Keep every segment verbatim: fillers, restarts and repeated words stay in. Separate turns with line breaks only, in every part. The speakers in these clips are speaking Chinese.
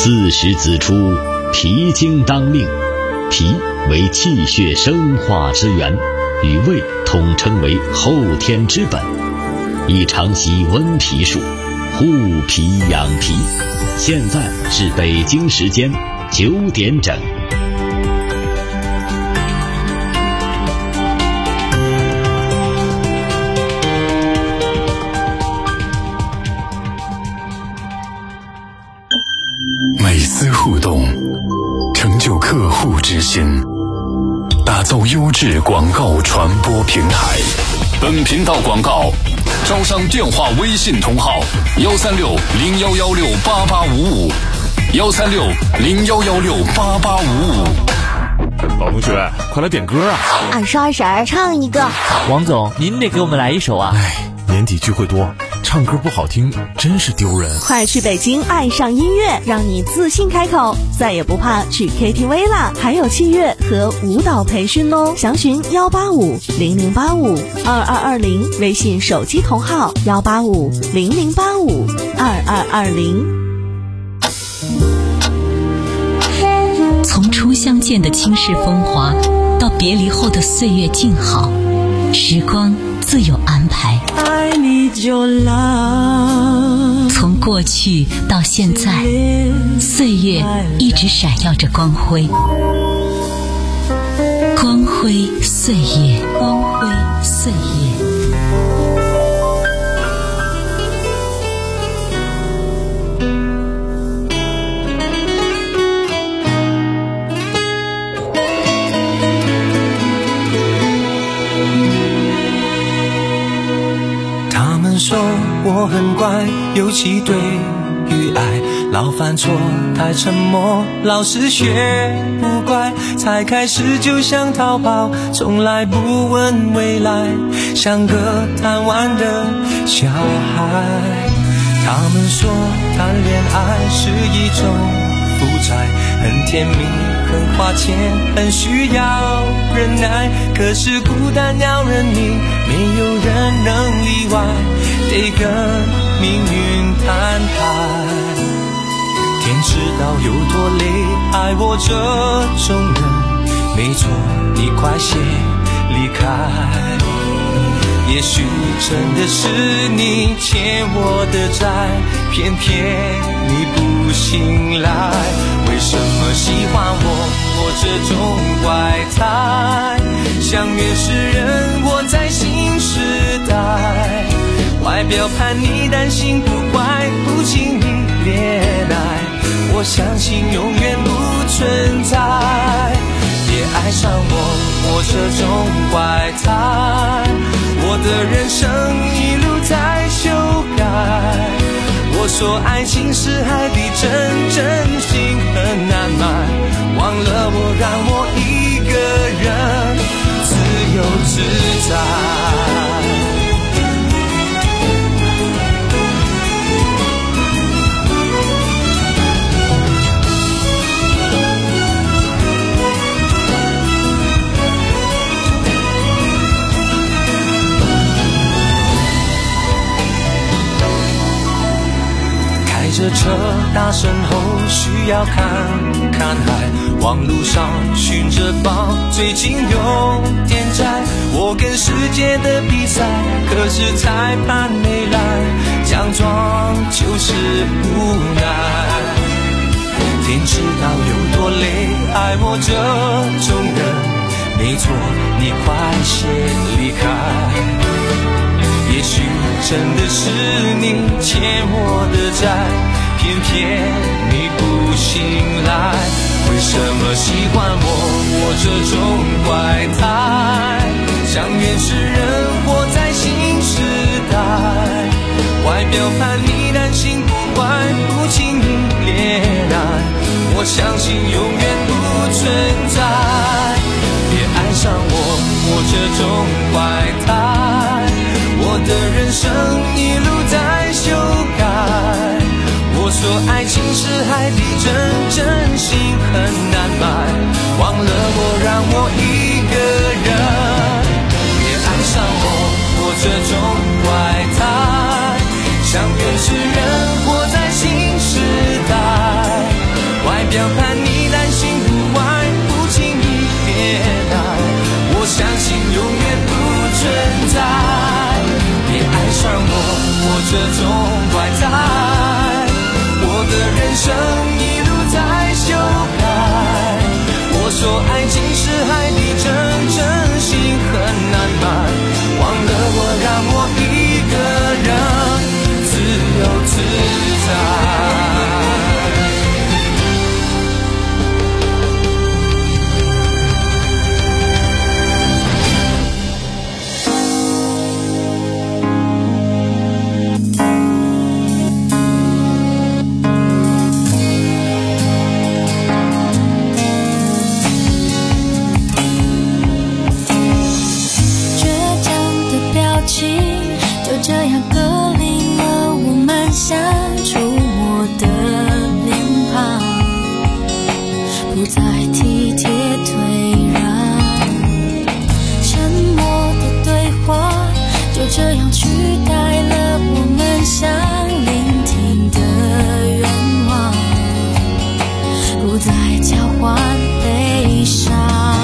四时子出，脾经当令。脾为气血生化之源，与胃统称为后天之本，宜常习温脾术，护脾养脾。现在是北京时间九点整。
每次互动，成就客户之心，打造优质广告传播平台。本频道广告招商电话微信同号：幺三六零幺幺六八八五五，幺三六零幺幺六八八五五。
老同学，快来点歌啊！
二十二婶唱一个。
王总，您得给我们来一首啊！
哎，年底聚会多，唱歌不好听真是丢人。
快去北京爱上音乐，让你自信开口，再也不怕去 K T V 啦！还有器乐和舞蹈培训哦，详询幺八五零零八五二二二零，微信手机同号幺八五零零八五二二二零。
从初相见的倾世风华，到别离后的岁月静好，时光自有安排。
I need your love。
从过去到现在，岁月一直闪耀着光辉，光辉岁月，光辉岁月。
说我很乖，尤其对于爱，老犯错，太沉默，老是学不乖，才开始就想逃跑，从来不问未来，像个贪玩的小孩。他们说谈恋爱是一种负债，很甜蜜，很花钱，很需要忍耐，可是孤单要认命，没有人能例外，得跟命运摊牌。天知道有多累，爱我这种人，没错，你快些离开。也许真的是你欠我的债，偏偏你不醒来。为什么喜欢我我这种怪胎？相约是人活在新时代，外表叛逆但心不坏，不轻易恋爱，我相信永远不存在。别爱上我我这种怪胎，我的人生一路在修改。我说爱情是海底针，真心很难买，忘了我让我一个人自由自在。这车大声吼，需要看看海，网路上寻着宝，最近有点窄。我跟世界的比赛，可是裁判没来，奖状就是无奈。天知道有多累，爱我这种人，没错，你快些离开。也许真的是你欠我的债，偏偏你不醒来。为什么喜欢我我这种怪胎？相约是人活在新时代，外表叛逆但心不坏，不轻易恋爱，我相信永远不存在。别爱上我我这种怪胎，我的人生一路在修改。我说爱情是海底针，真心很难买，忘了我让我一个人。别爱上我我这种怪胎，相约是人活在新时代， 表叛逆，担心不坏，不轻易别来。我相信永远不存在，别爱上我，我这种怪胎。我的人生一路在修改。我说爱情是海底针，真心很难买。忘了我，让我一个人自由自在。
就这样隔离了我们相触摸的脸庞，不再体贴退让，沉默的对话就这样取代了我们想聆听的愿望，不再交换悲伤。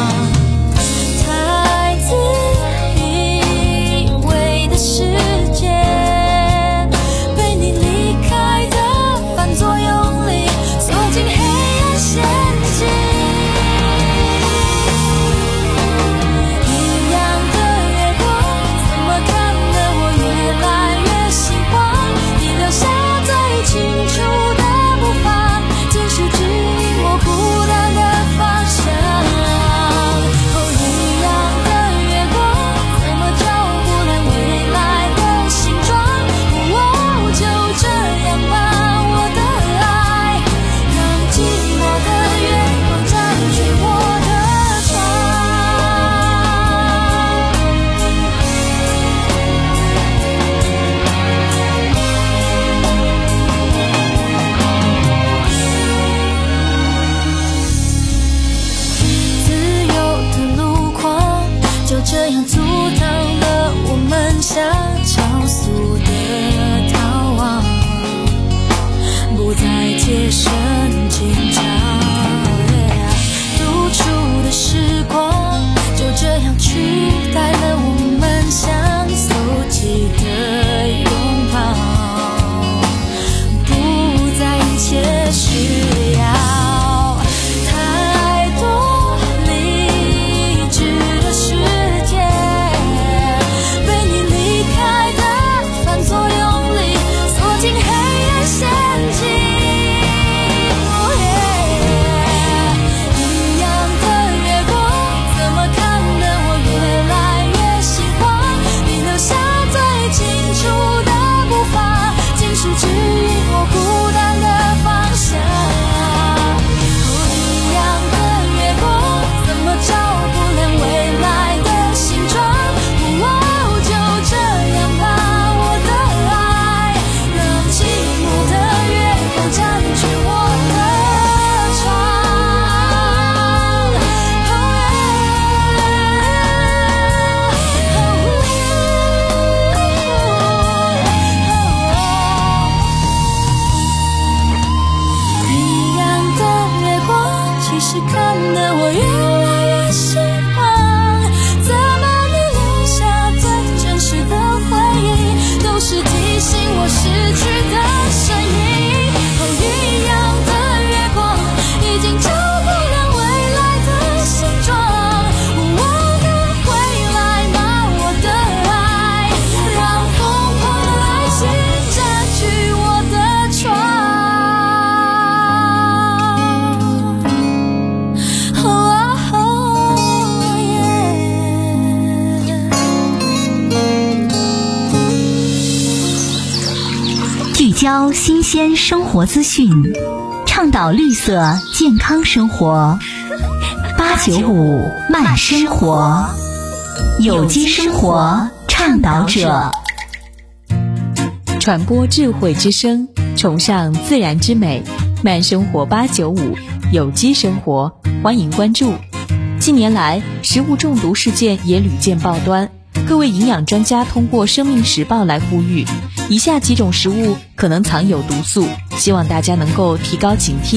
交新鲜生活资讯，倡导绿色健康生活。八九五慢生活，有机生活倡导者，
传播智慧之声，崇尚自然之美。慢生活八九五，有机生活，欢迎关注。近年来，食物中毒事件也屡见报端。各位营养专家通过《生命时报》来呼吁，以下几种食物可能藏有毒素，希望大家能够提高警惕。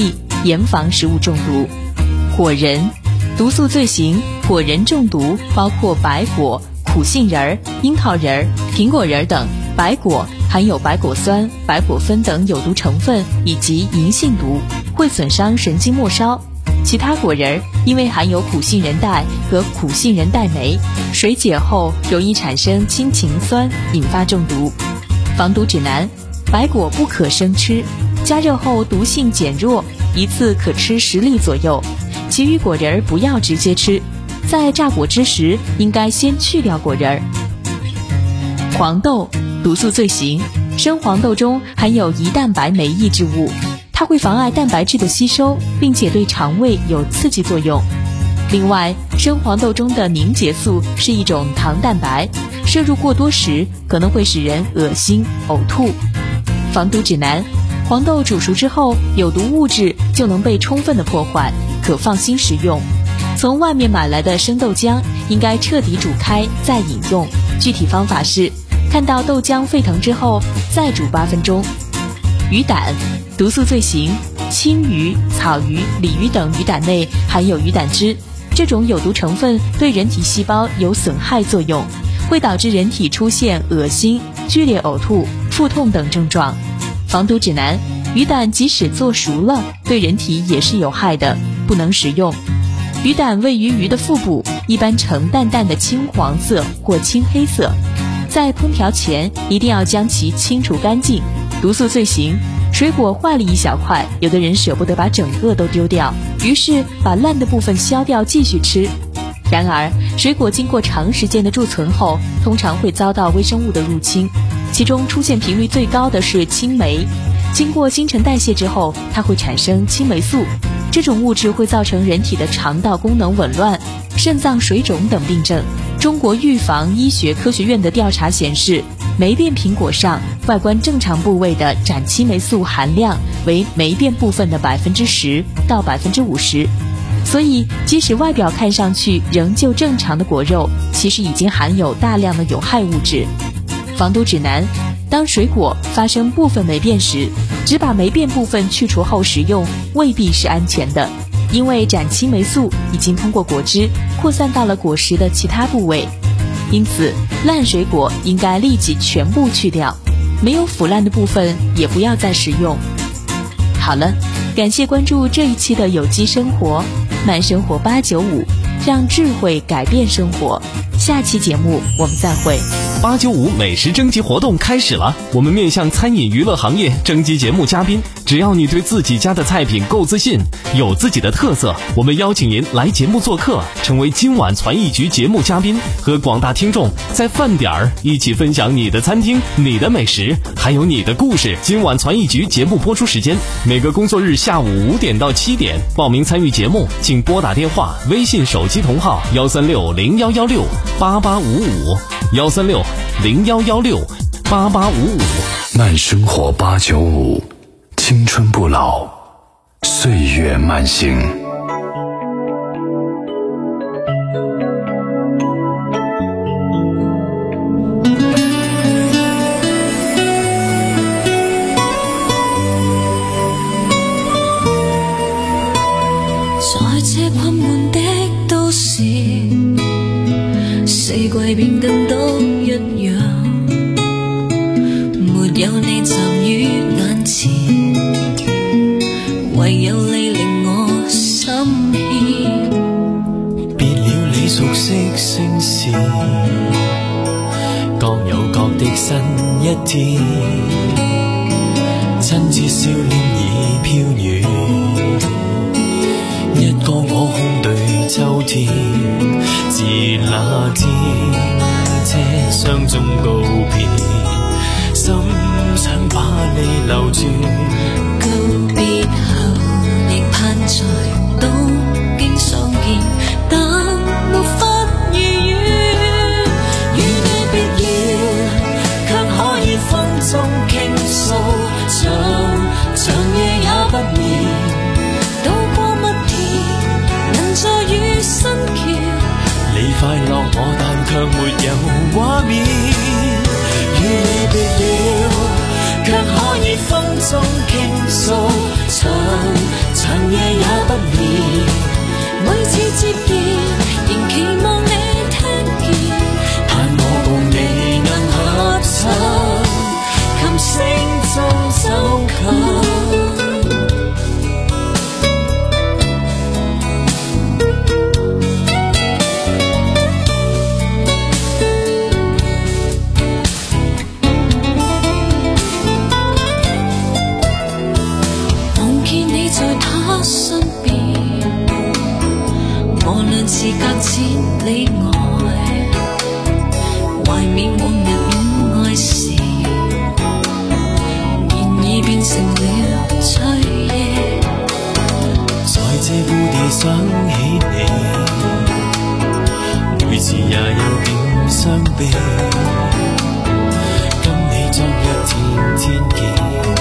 严防食物中毒。果仁，毒素罪行，果仁中毒包括白果、苦杏仁、樱桃仁、苹果仁等。白果含有白果酸、白果酚等有毒成分以及银杏毒，会损伤神经末梢。其他果仁因为含有苦杏仁带和苦杏仁带酶，水解后容易产生氢氰酸，引发中毒。防毒指南：白果不可生吃，加热后毒性减弱，一次可吃十粒左右。其余果仁不要直接吃，在榨果汁时应该先去掉果仁。黄豆，毒素罪行，生黄豆中含有胰蛋白酶抑制物，它会妨碍蛋白质的吸收，并且对肠胃有刺激作用。另外，生黄豆中的凝结素是一种糖蛋白，摄入过多时可能会使人恶心、呕吐。防毒指南：黄豆煮熟之后，有毒物质就能被充分的破坏，可放心食用。从外面买来的生豆浆应该彻底煮开再饮用，具体方法是看到豆浆沸腾之后再煮八分钟。鱼胆，毒素罪行，青鱼、草鱼、鲤鱼等鱼胆内含有鱼胆汁，这种有毒成分对人体细胞有损害作用，会导致人体出现恶心、剧烈呕吐、腹痛等症状。防毒指南：鱼胆即使做熟了，对人体也是有害的，不能食用。鱼胆位于鱼的腹部，一般呈淡淡的青黄色或青黑色，在烹调前一定要将其清除干净。毒素罪行：水果坏了一小块，有的人舍不得把整个都丢掉，于是把烂的部分削掉继续吃。然而，水果经过长时间的贮存后，通常会遭到微生物的入侵，其中出现频率最高的是青霉。经过新陈代谢之后，它会产生青霉素，这种物质会造成人体的肠道功能紊乱、肾脏水肿等病症。中国预防医学科学院的调查显示，霉变苹果上外观正常部位的展青霉素含量为霉变部分的百分之十到百分之五十。所以，即使外表看上去仍旧正常的果肉，其实已经含有大量的有害物质。防毒指南：当水果发生部分霉变时，只把霉变部分去除后食用，未必是安全的，因为展青霉素已经通过果汁扩散到了果实的其他部位。因此，烂水果应该立即全部去掉，没有腐烂的部分也不要再食用。好了，感谢关注这一期的有机生活慢生活八九五，让智慧改变生活。下期节目我们再会。
八九五美食征集活动开始了，我们面向餐饮娱乐行业征集节目嘉宾，只要你对自己家的菜品够自信，有自己的特色，我们邀请您来节目做客，成为今晚传艺局节目嘉宾，和广大听众在饭点儿一起分享你的餐厅、你的美食，还有你的故事。今晚传艺局节目播出时间每个工作日下午五点到七点，报名参与节目请拨打电话、微信手机同号幺三六零幺幺六八八五五幺三六零幺幺六八八五五。
慢生活八九五，青春不老，岁月慢行。
在这困悶的都市，四季變更都一樣，沒有你站於眼前，唯有你令我心牽。
別了你熟悉聲線，各有各的新一天，親切笑臉已飄遠，一個我空對秋天，自那天車廂中告別，心想把你留住。
告別後亦盼在東京相見，但沒法如願。與你別了，卻可以風中傾訴，長長夜也不眠。在與新橋，
你快樂我但卻沒有畫面。與你別了，卻可以風中傾訴，長長夜
無論是隔千里外，懷緬往日戀愛時，現已變成了炊煙。
在這故地想起你，每次也有點傷悲。跟你昨日天天見，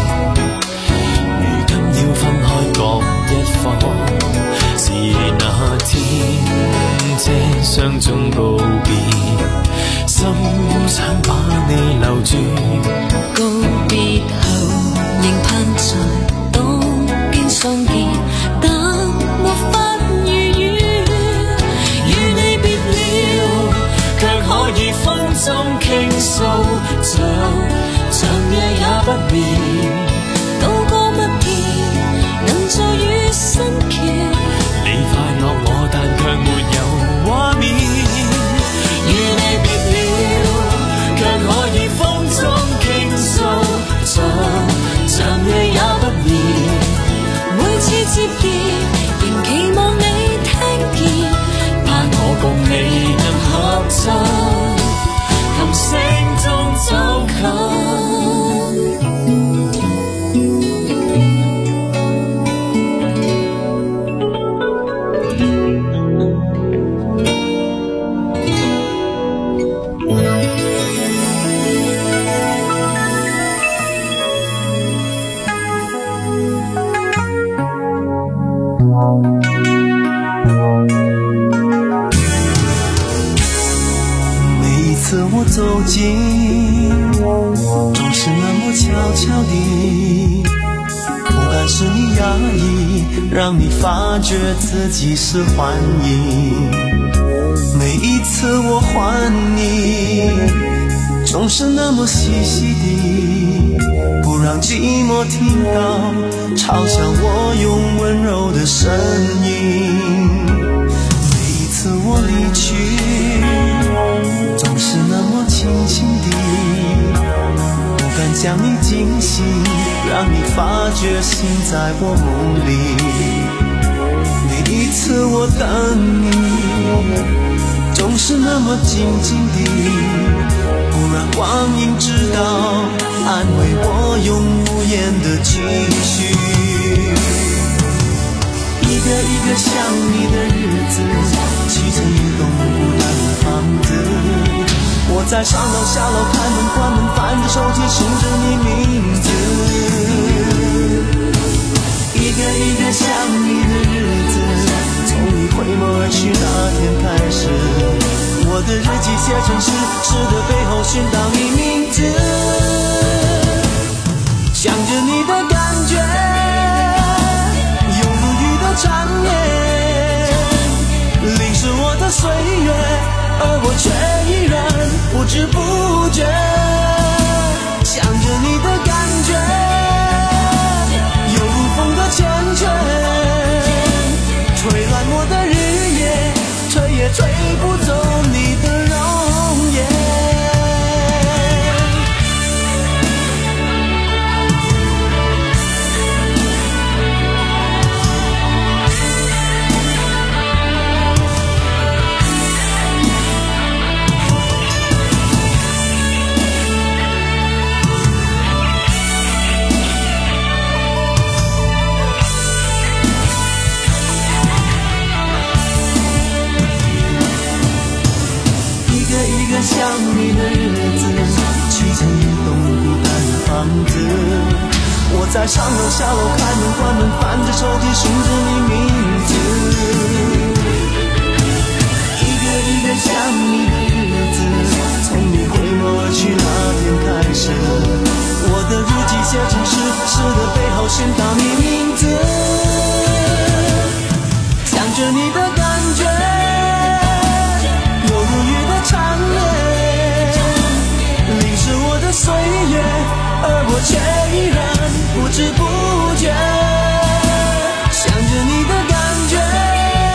如今要分開各一方，是那天這相中告別，心想把你留住。
告別後仍盼在當邊相見，但沒法如願。與你別了，卻可以風中傾訴，像長夜也不眠。渡過蜜田，能在雨身橋。
你快樂我，但卻沒有畫面。
與你別了，卻可以風中傾訴，像長夜也不眠。每次接見，仍期望你聽見，盼我共你能合奏，琴聲中走近。
我走近，总是那么悄悄地，不敢使你压抑，让你发觉自己是幻影。每一次我还你，总是那么细细地，不让寂寞听到，嘲笑我用温柔的声音。每一次我离去，总是那么轻轻地，不敢将你惊醒，让你发觉心在我梦里。每一次我等你，总是那么静静地，不让光阴知道，安慰我用无言的情绪。一个一个想你的日子，砌成一栋孤单的房子。我在上楼下楼开门关门，翻着手机寻着你名字。一个一个想你的日子，从你回眸而去那天开始，我的日记写成诗，诗的背后寻到你名字。想着你的感觉，有如雨的缠绵，淋湿我的岁月，而我却依然不知不觉。想着你的感觉，有如风的缱绻，吹乱我的日夜，吹也吹不走你的容颜。想你的日子，砌成一栋孤单的房子。我在上楼下楼开门关门，翻着手机寻着你名字。一个一个想你的日子，从你回眸而去那天开始，我的日记写成诗，诗的背后寻到你名字。想着你的感觉，有如雨的缠绵，是我的岁月，而我却依然不知不觉。想着你的感觉，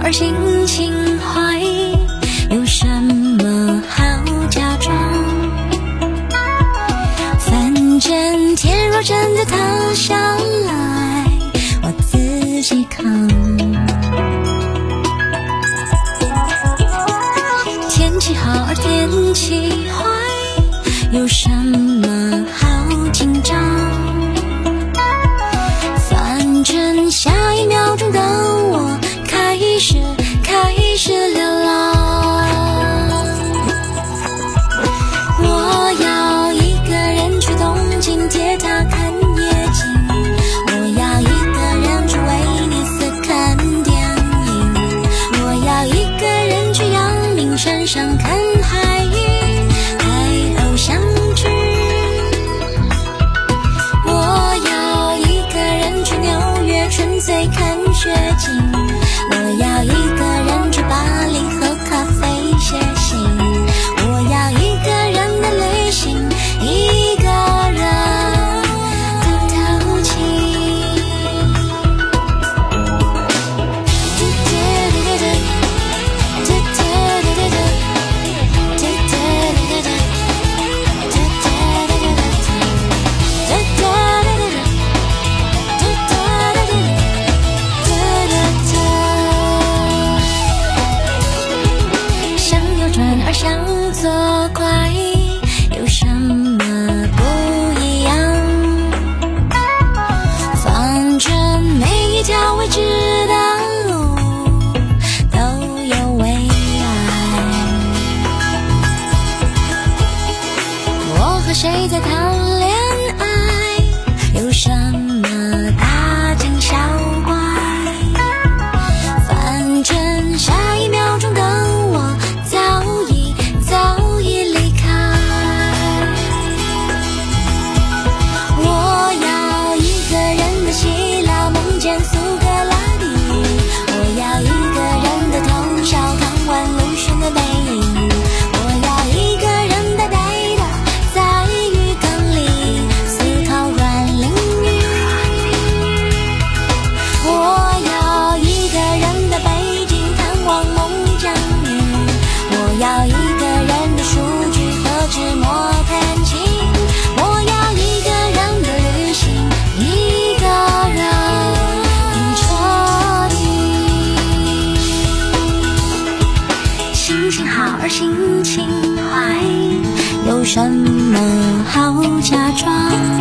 而信情怀，有什么好假装？反正天若真的塌下来，我自己扛。天气好而天气坏，有什么好紧张？反正下一秒钟的我开始开始流浪。我要一个人去东京铁塔看夜景，我要一个人去威尼斯看电影，我要一个人去阳明山上看海鹰拍偶像剧，我要一个人去纽约纯粹看雪景，我要一个人去巴黎喝咖啡写信，我要一个人的旅行，一个人的淘气。想右转而想左拐，有什么不一样？反正每一条未知的路都有未来。我和谁在谈恋爱？有什么大惊小怪？反正下一秒钟的我早已早已离开。我要一个人的希腊梦见苏格拉底，我要一个人的通宵看完鲁迅的背影，我要一个人呆呆的在浴缸里思考阮玲玉，我要一个人的北京看望孟姜女，我要一个人的数据和纸墨弹琴，我要一个人的旅行，一个人彻底。心情好而心情坏，有什么好假装？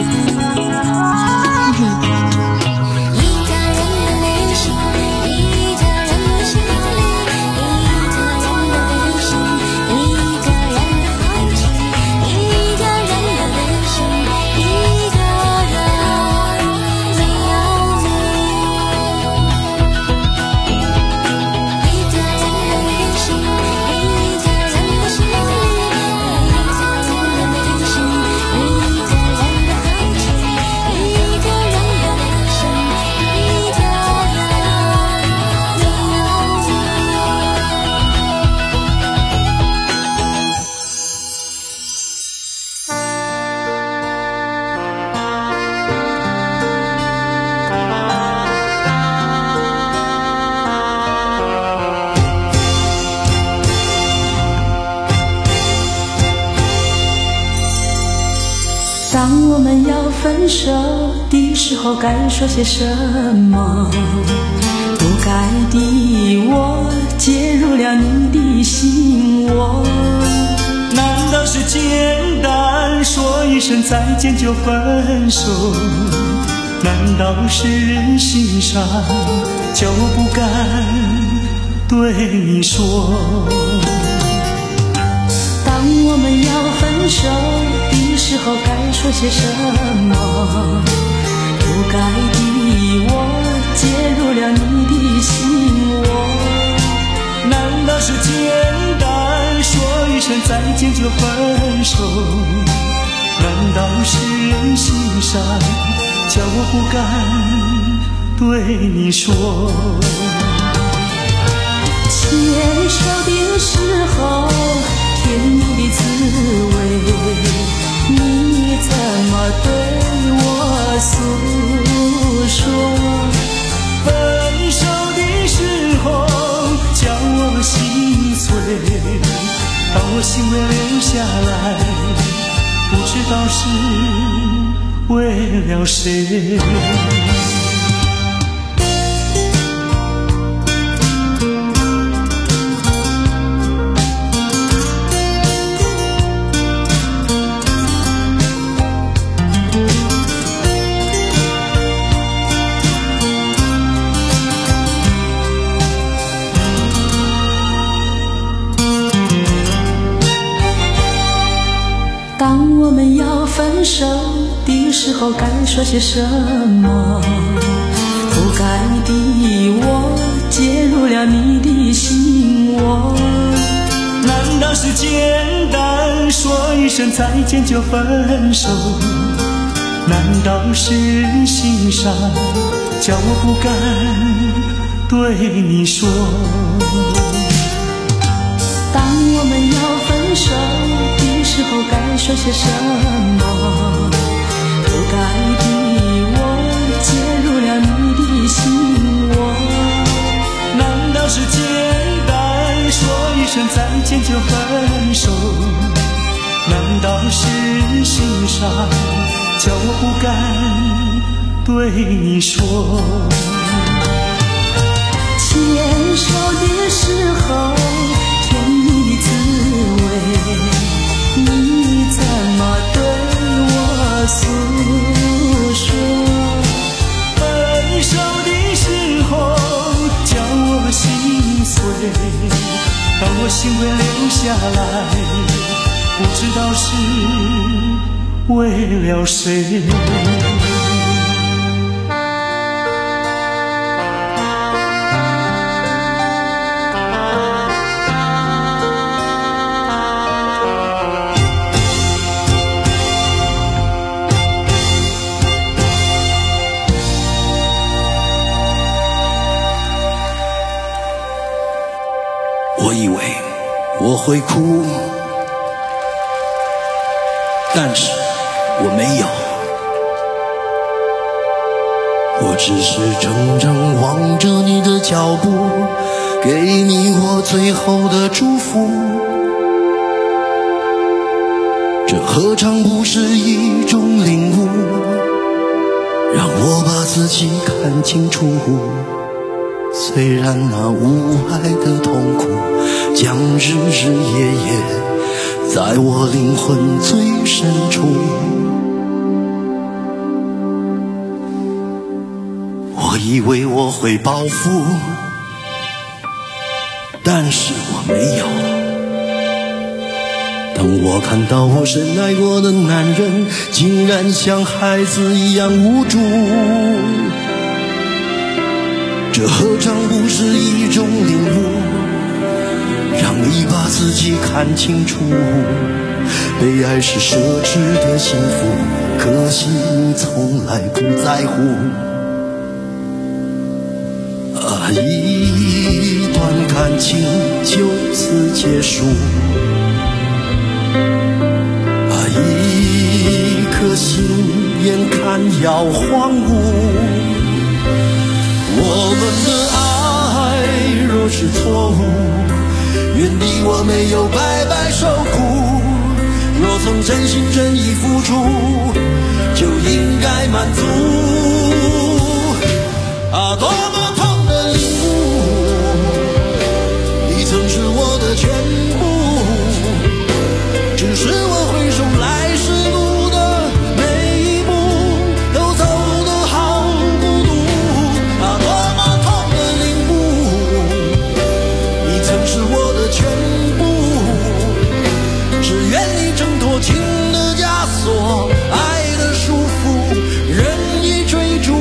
当我们要分手的时候，该说些什么？不该的我介入了你的心窝，
难道是简单说一声再见就分手？难道是人心上就不敢对你说？
当我们要分手的时候，该说些什么？不该的我介入了你的心窝，
难道是简单说一声再见就分手？难道是人心善叫我不敢对你说？
牵手的时候甜蜜的滋味，你怎么对我诉说？
分手的时候心会留下来，不知道是为了谁。
当我们要分手的时候，该说些什么？不该的我介入了你的心窝。
难道是简单说一声再见就分手？难道是心伤叫我不敢对你说？
当我们要分手的时候，该说些什么？不该的我介入了你的心窝。
难道是简单说一声再见就分手？难道是心伤叫我不敢对你说？
牵手的时候甜蜜的滋味，你怎么对我诉说？
分手的时候叫我心碎，当我心会留下来，不知道是为了谁。
我以为我会哭，但是我没有，我只是怔怔望着你的脚步，给你我最后的祝福。这何尝不是一种领悟，让我把自己看清楚。虽然那无爱的痛苦将日日夜夜在我灵魂最深处，我以为我会报复，但是我没有。当我看到我深爱过的男人竟然像孩子一样无助，这何尝不是一种领悟，让你把自己看清楚。被爱是奢侈的幸福，可惜你从来不在乎。啊，一段感情就此结束，啊，一颗心眼看要荒芜。我们的爱若是错误，愿你我没有白白受苦。若曾真心真意付出，就应该满足。啊，多么痛的领悟，你曾是我的全部，只是我回首来时路的每一步都走得好孤独。啊，多么痛的领悟，你曾是我的全部，只愿你挣脱情的枷锁，爱的束缚，任意追逐，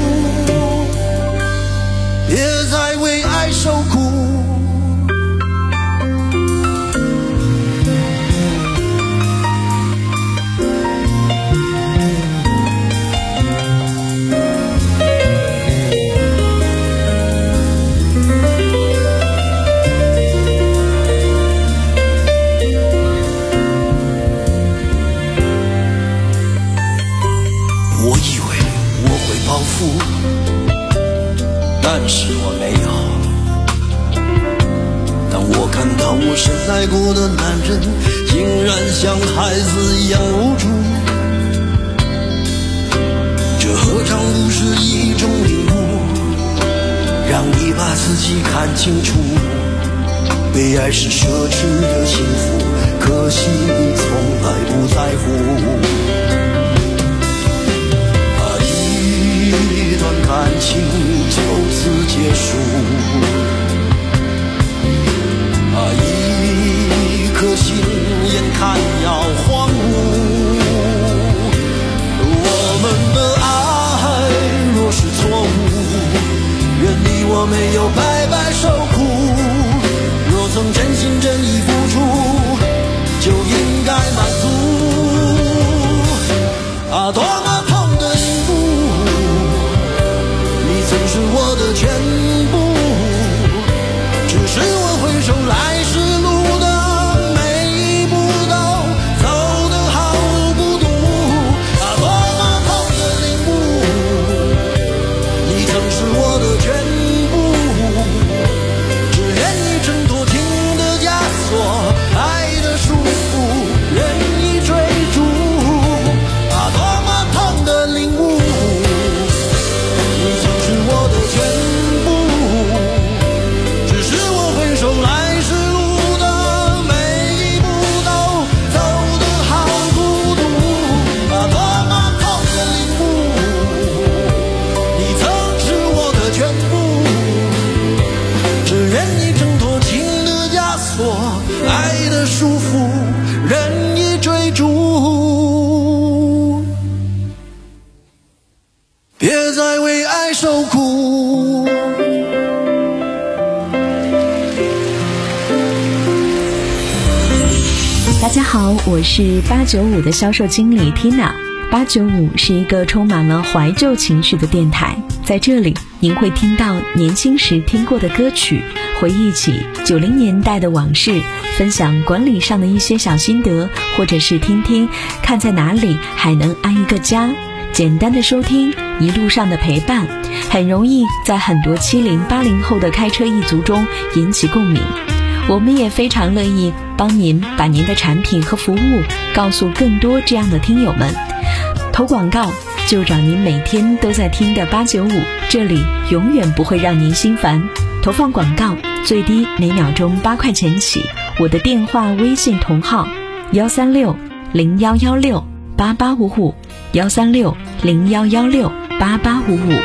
别再为爱受苦。 让我深爱过的男人竟然像孩子一样无助，这何尝不是一种领悟，让你把自己看清楚，被爱是奢侈的幸福，可惜你从来不在乎。啊，一段感情就此结束，啊，一颗心眼看要荒芜。我们的爱若是错误，愿你我没有白白受苦。若曾真心真意付出，就应该满足。啊，多么痛的领悟，你曾是我的全部，只是我回首来时路的每一步都走得好孤独。啊，多么痛的领悟，你曾是我的全部，只愿你挣脱情的枷锁，爱的束缚，任意追逐。啊，多么痛的领悟，你曾是我的全部，只是我回首来时路的每一步都走得好孤独。啊，多么痛的领悟，你曾是我的全部，只愿你挣脱情的枷锁，爱的束缚，任意追逐，别再为爱受苦。
大家好，我是八九五的销售经理 Tina。八九五是一个充满了怀旧情绪的电台，在这里您会听到年轻时听过的歌曲，回忆起九零年代的往事，分享管理上的一些小心得，或者是听听看在哪里还能安一个家。简单的收听，一路上的陪伴，很容易在很多七零八零后的开车一族中引起共鸣。我们也非常乐意帮您把您的产品和服务告诉更多这样的听友们。投广告就找您每天都在听的八九五，这里永远不会让您心烦。投放广告最低每秒钟八块钱起，我的电话微信同号幺三六零幺幺六八八五五，幺三六零幺幺六八八五五。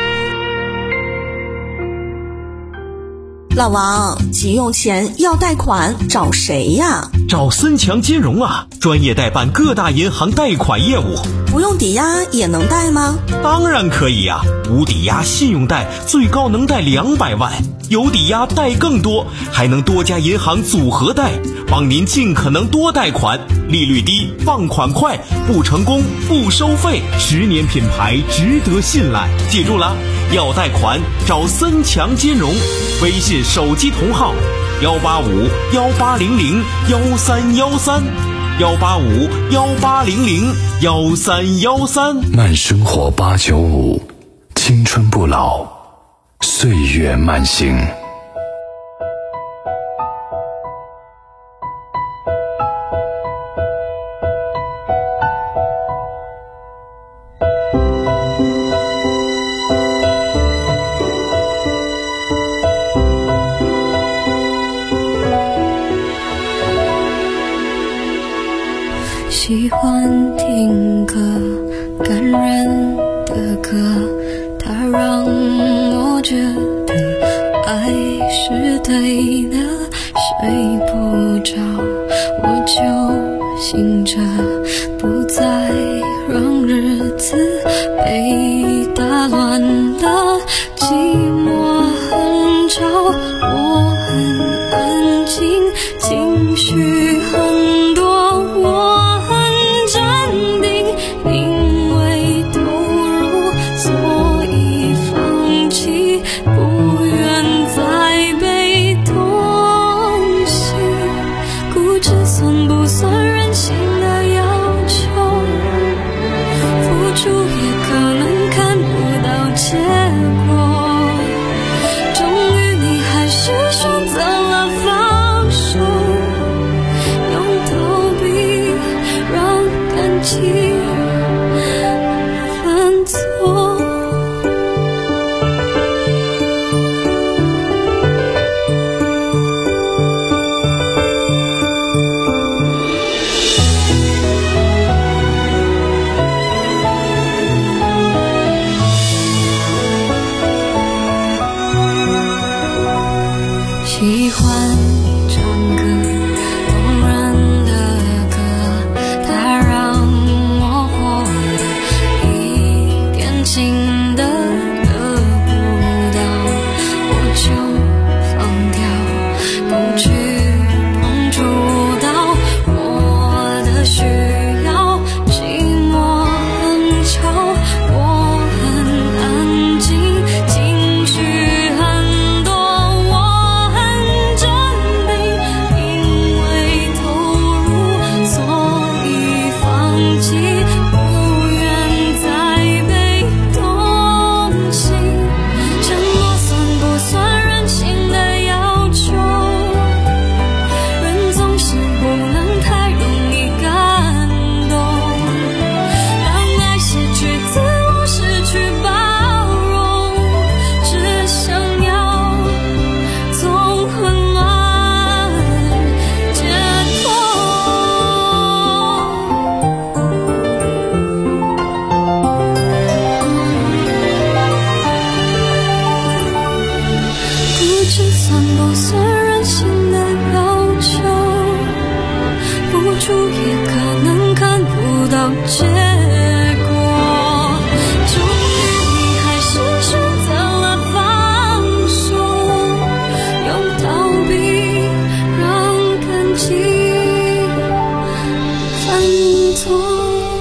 老王，急用钱要贷款找谁呀？
找森强金融啊，专业代办各大银行贷款业务。
不用抵押也能贷吗？
当然可以啊，无抵押信用贷最高能贷两百万，有抵押贷更多，还能多家银行组合贷，帮您尽可能多贷款，利率低，放款快，不成功不收费，十年品牌值得信赖。记住了，要贷款找森强金融，微信手机同号幺八五幺八零零幺三幺三，幺八五幺八零零幺三幺三。
慢生活八九五，青春不老，岁月慢行。
喜欢听歌，感人的歌，它让我觉得爱是对的，睡不着我就醒着，不再让日子被打乱了，寂寞很吵，我很安静，情绪很多，我因为投入，所以放弃，不愿再被痛惜。固执算不算任性的要求？付出也可能看不到结果。终于你还是选择了放手。 欢唱歌，动人的歌，它让我活得一点情的得不到，我就放掉，不去碰触到我的需要，寂寞很吵，我很安静，情绪很多，我很镇定，因为投入，所以放弃，不愿再被同情。沉默算不算任性的要求？人总是不能太容易感动，让爱失去自我，失去包容，只想要从混乱解脱。不知算不算任性的要求？付出也可能看不到结果，终于你还是选择了放手，用逃避让感情犯错。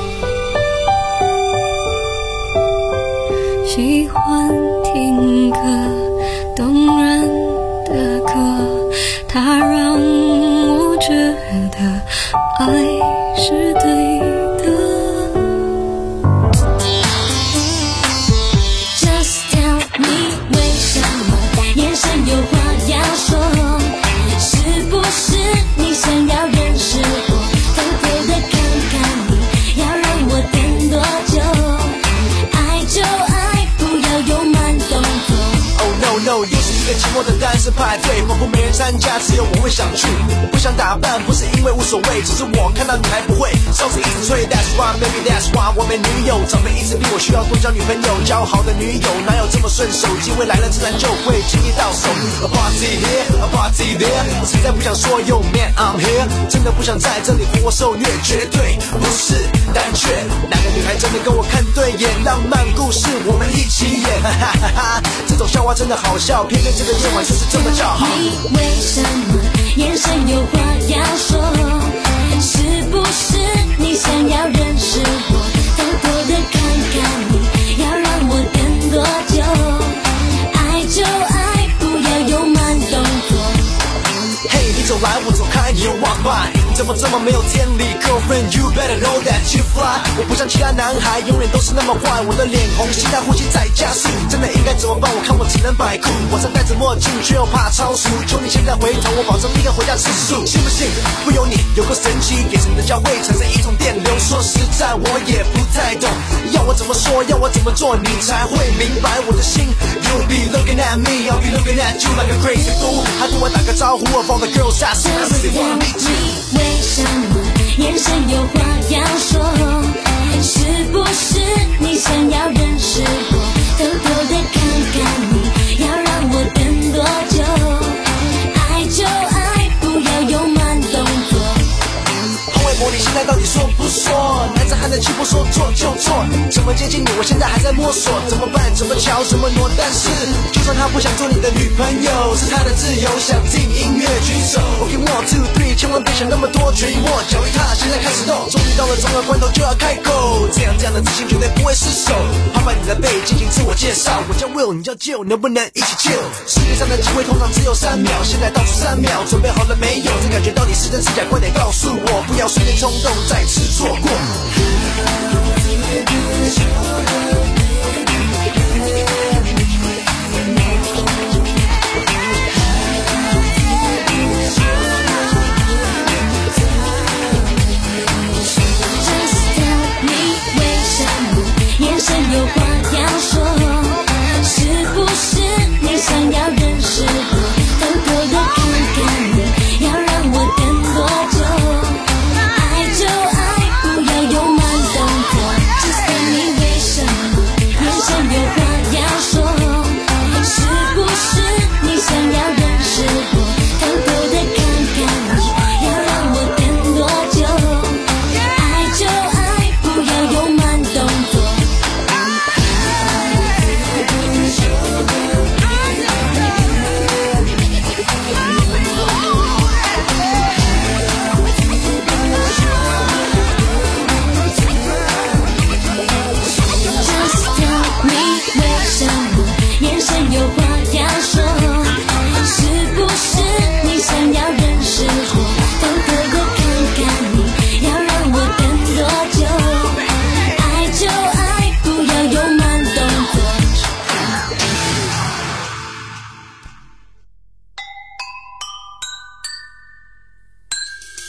喜欢听歌，动人的歌，它让我觉得爱是对的。Just tell me 为什么眼神有话要说？是不是你想要认识我？偷偷的看看你，要让我等多久？爱就爱，不要有慢动作。
Oh no no， 又是一个寂寞的单身派对，仿佛没人参加，只有我会想去。我不想打扮，不是因为无所谓，只是我看到你还不会，哨子一直吹。That's why maybe that's why 我没女友，长辈一直逼我需要多交女朋友，交好的女友哪有这么顺手？机会来了自然就会轻易到手。A party here, a party there， 我实在不想说 Yo man I'm here， 真的不想在这里活受虐，绝对不是胆怯。哪个女孩真的跟我看对眼？浪漫故事我们一起演，哈哈哈哈！这种笑话真的好笑，偏偏这个夜晚就是这么叫好。
你为什么眼神有话要说？是不是你想要认识我？偷偷的看看你，要让我等多久？爱就爱，不要有慢动作。
嘿，你走来我走开，你又 walk by， 你怎么这么没有天理 ？Girlfriend you better know that you fly。我不像其他男孩，永远都是那么坏。我的脸红，心跳呼吸在加速，真的应该怎么办？我看我只能摆酷，我常戴着墨镜，却又怕超速。求你现在回头，我保证立刻回家吃素。信不信？不由你，有个神奇，眼神的交汇产生一种电流。说实在，我也不太懂，要我怎么说，要我怎么做，你才会明白我的心。You'll be looking at me, I'll be looking at you like a crazy fool。还跟我打个招呼 ，of all the girls I see, I really wanna meet you。
为什么眼神有话要说？是不是你想要认识我？偷偷的看看你，要让我等多久？爱就爱，不要有慢动作。
洪伟博，你现在到底说不说？男子汉的气魄，说错就错。怎么接近你？我现在还在摸索，怎么办？怎么瞧？怎么挪？但是，就算他不想做你的女朋友，是他的自由，想听音乐举手。OK one two three， 千万别想那么多，决一握，脚一踏，现在开始动。终于到了重要关头就要开口，这样这样的自信绝对不会失手。拍拍你的背，进行自我介绍，我叫 Will， 你叫 Jill， 能不能一起 chill？ 世界上的机会通常只有三秒，现在倒数三秒，准备好了没有？这感觉到底是真是假？快点告诉我，不要瞬间冲动，再次错过。
眼神有话要说，是不是你想要认识我？偷偷的看看你，要让我等多久？爱就爱，不要有慢动作。Just tell me为什么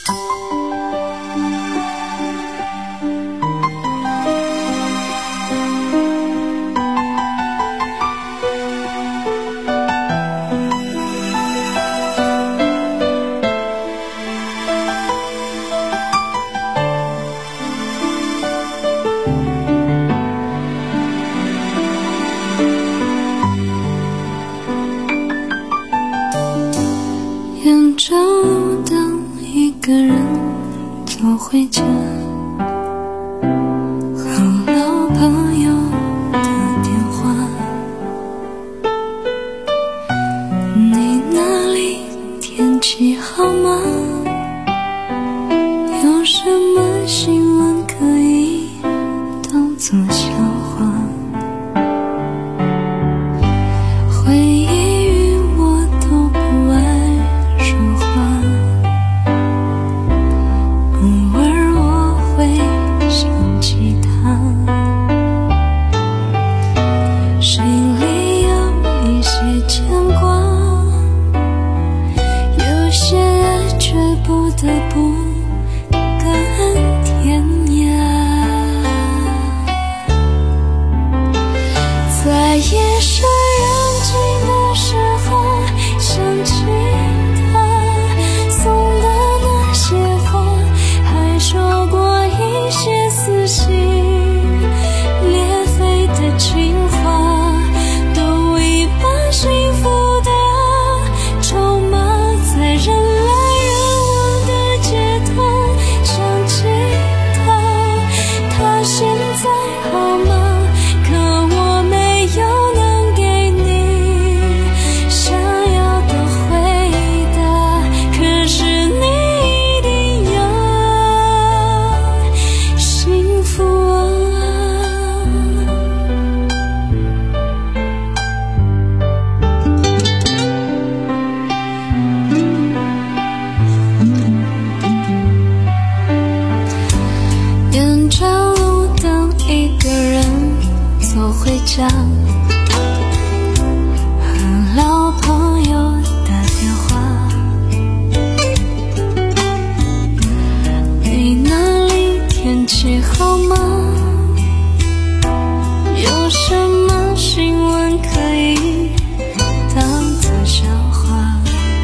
沿着路灯，一个人走回家，和老朋友的电话。你那里天气好吗？有什么新闻可以当作笑话？回忆与我都不爱说话，偶尔我会想起他，心里有一些牵挂，有些爱却不得不更天涯。在夜深人静的时候，想起他送的那些话，还说过一些撕心裂肺的情话，都已把幸福的筹码在人来人往的街头。想起他，他现在好吗？可我没有能给你想要的回答，可是你一定有幸福啊。沿着路灯，一个人走回家，和老朋友打电话。你那里天气好吗？有什么新闻可以当作笑话？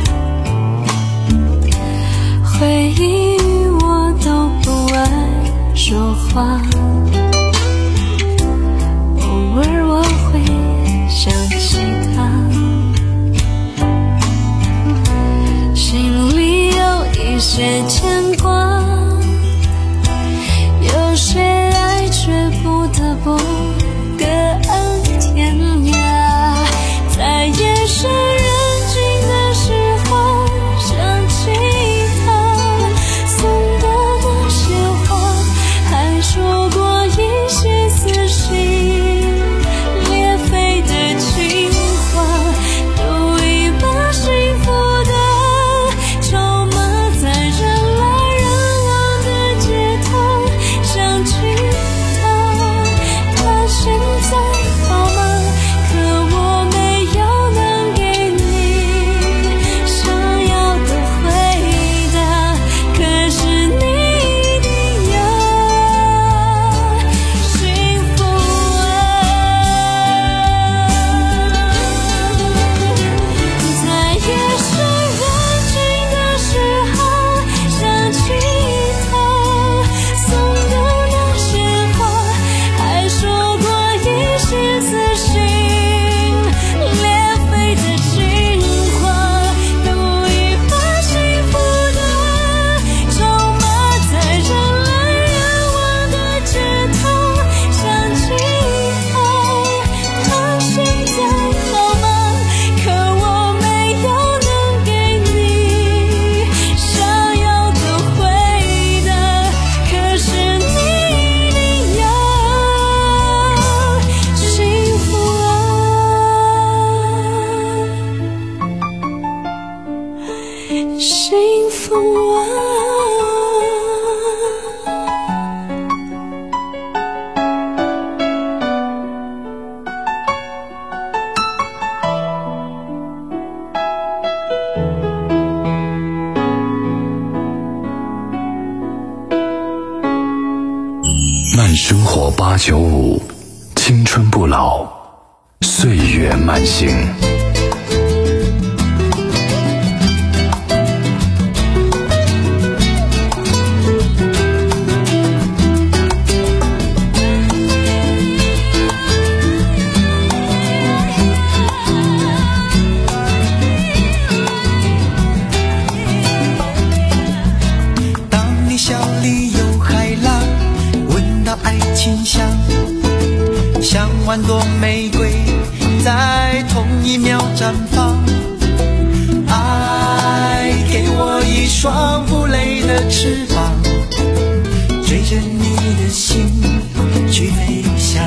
回忆与我都不爱说话，偶尔我会想起他，心里有一些牵挂，有些爱却不得不各安天涯。在夜深人静的时候，想起他送的那些话，还说过一些撕心裂肺的情话，都已把幸福的筹码在人来人往的街头。想起他，他现在好吗？可我没有能给你想要的回答，可是你一定有幸福啊。在夜深人静的时候，想起他送的那些话，还说过一些撕心裂肺的情话，都已把幸福的筹码在人来人往的街头。想起他，他现在好吗？可我没有能给你想要的回答，可是你一定有幸福啊，幸福啊。
慢生活八九五，青春不老，岁月慢行。
笑里有海浪，闻到爱情香，像万朵玫瑰在同一秒绽放。爱给我一双不累的翅膀，追着你的心去飞翔。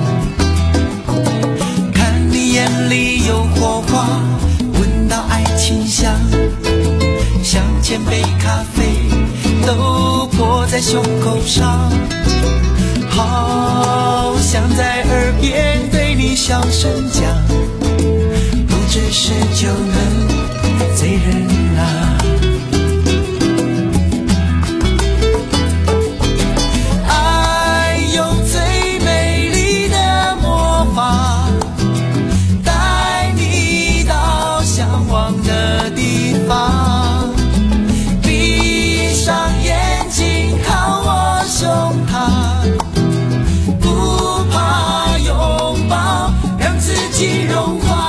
看你眼里有火花，闻到爱情香，像千杯咖啡都泼在胸口上，好想在耳边对你小声讲，不只是酒能醉人啊。爱有最美丽的魔法，带你到向往的地方，闭上眼睛靠我胸膛，不怕拥抱，让自己融化。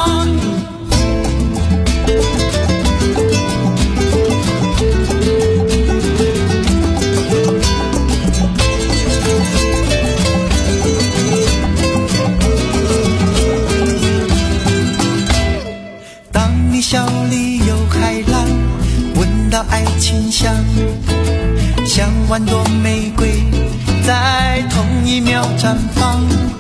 当你笑里有海浪，闻到爱情香，像万朵玫瑰在同一秒绽放。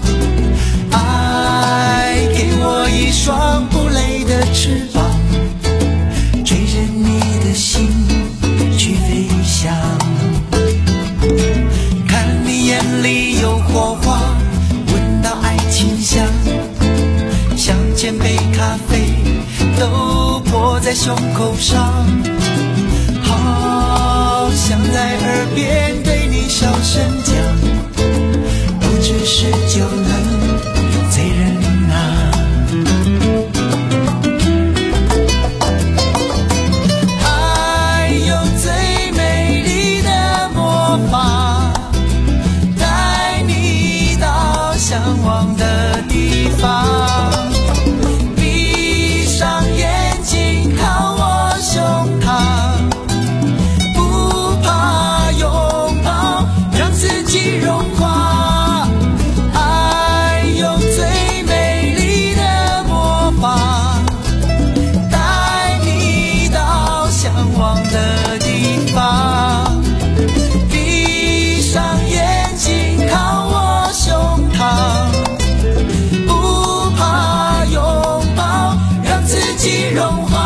爱给我一双不累的翅膀，追着你的心去飞翔。看你眼里有火花，闻到爱情香，像千杯咖啡都泼在胸口上，好想在耳边对你小声讲，不只是酒能醉人啊。爱有最美丽的魔法，带你到向往的地方，闭上眼睛靠我胸膛，不怕拥抱，让自己融化。爱有最美丽的魔法，带你到向往的地方，闭上眼睛靠我胸膛，不怕拥抱，让自己融化。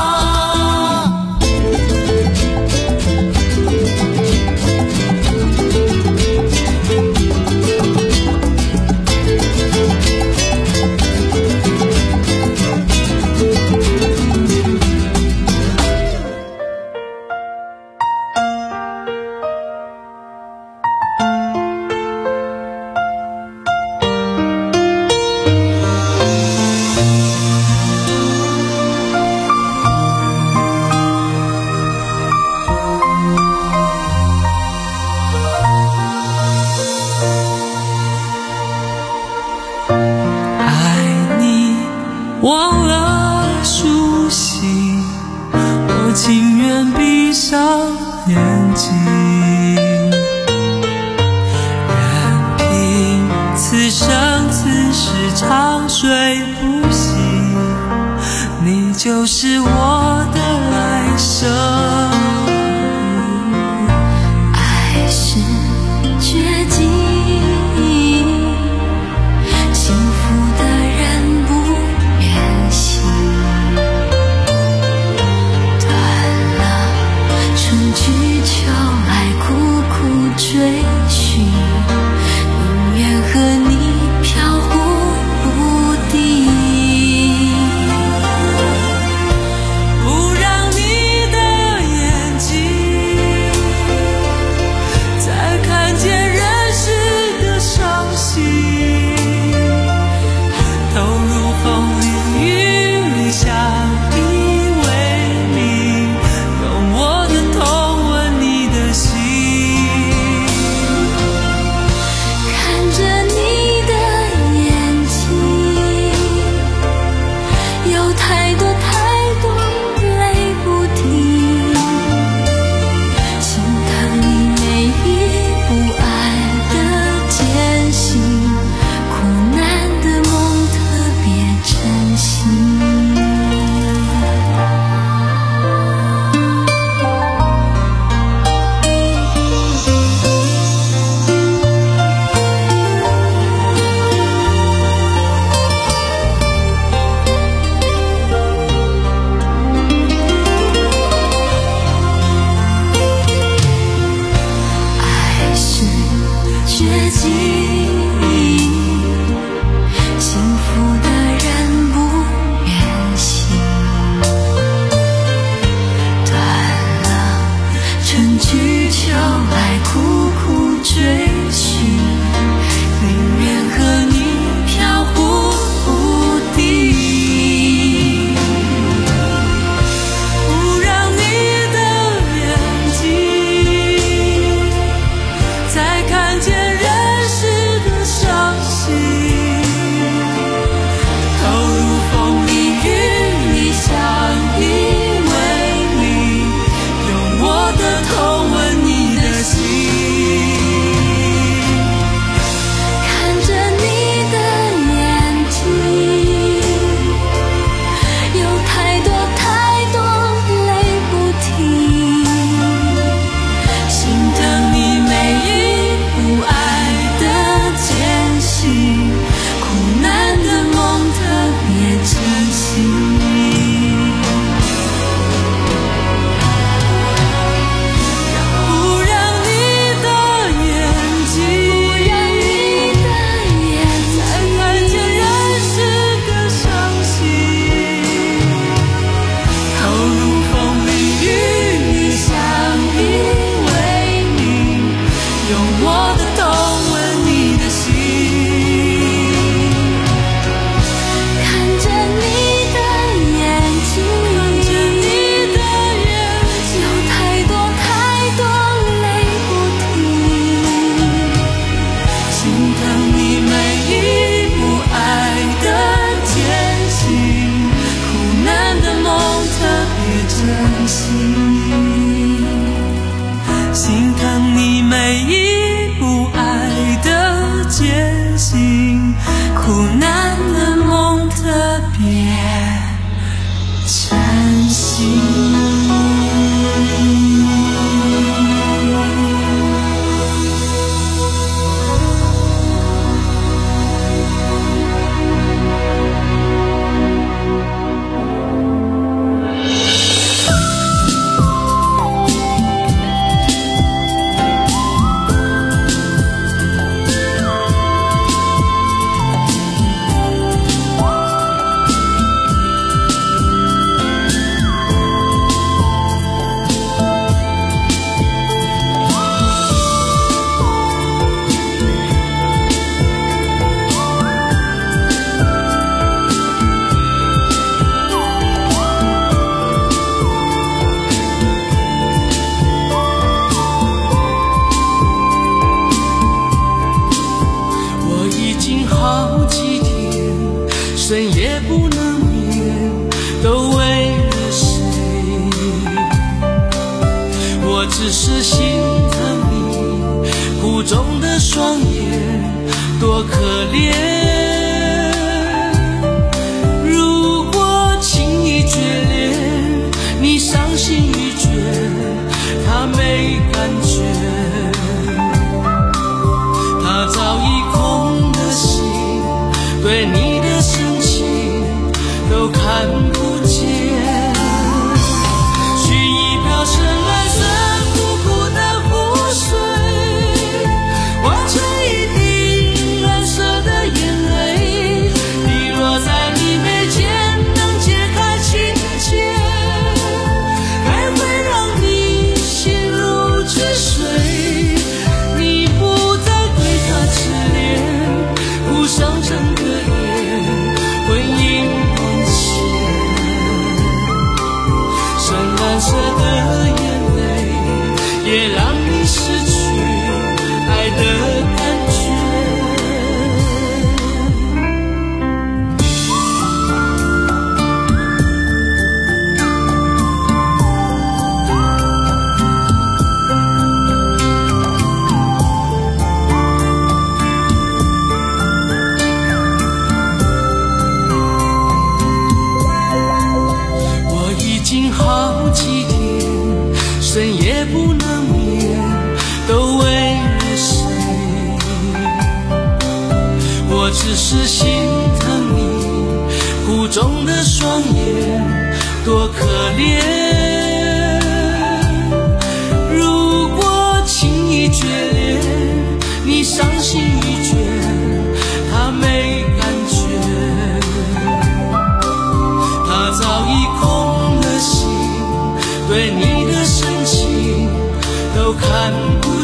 忘了熟悉，我情愿闭上眼睛，任凭此生此世长睡不醒，你就是我的来生。
爱是绝境，幸福的人不愿醒，断了春去秋来苦苦追寻，永远和你飘忽不定。
只是心疼你苦肿的双眼多可怜，如果轻易决裂，你伤心欲绝，他没感觉，他早已空的心，对你的深情都看不见。取一瓢深蓝色苦苦的湖水，换成一滴蓝色的眼泪，滴落在你眉间，能解开情结，还会让你心如止水。你不再对他痴恋，哭上整个夜，婚姻沦陷。深蓝色的眼泪，也让你失去爱的感觉。我已经好几天深夜不能眠，都为了谁？我只是心疼你苦肿的双眼多可怜，如果轻易决裂，你伤心欲绝，他没感觉，他早已空了心，对你的深情都看不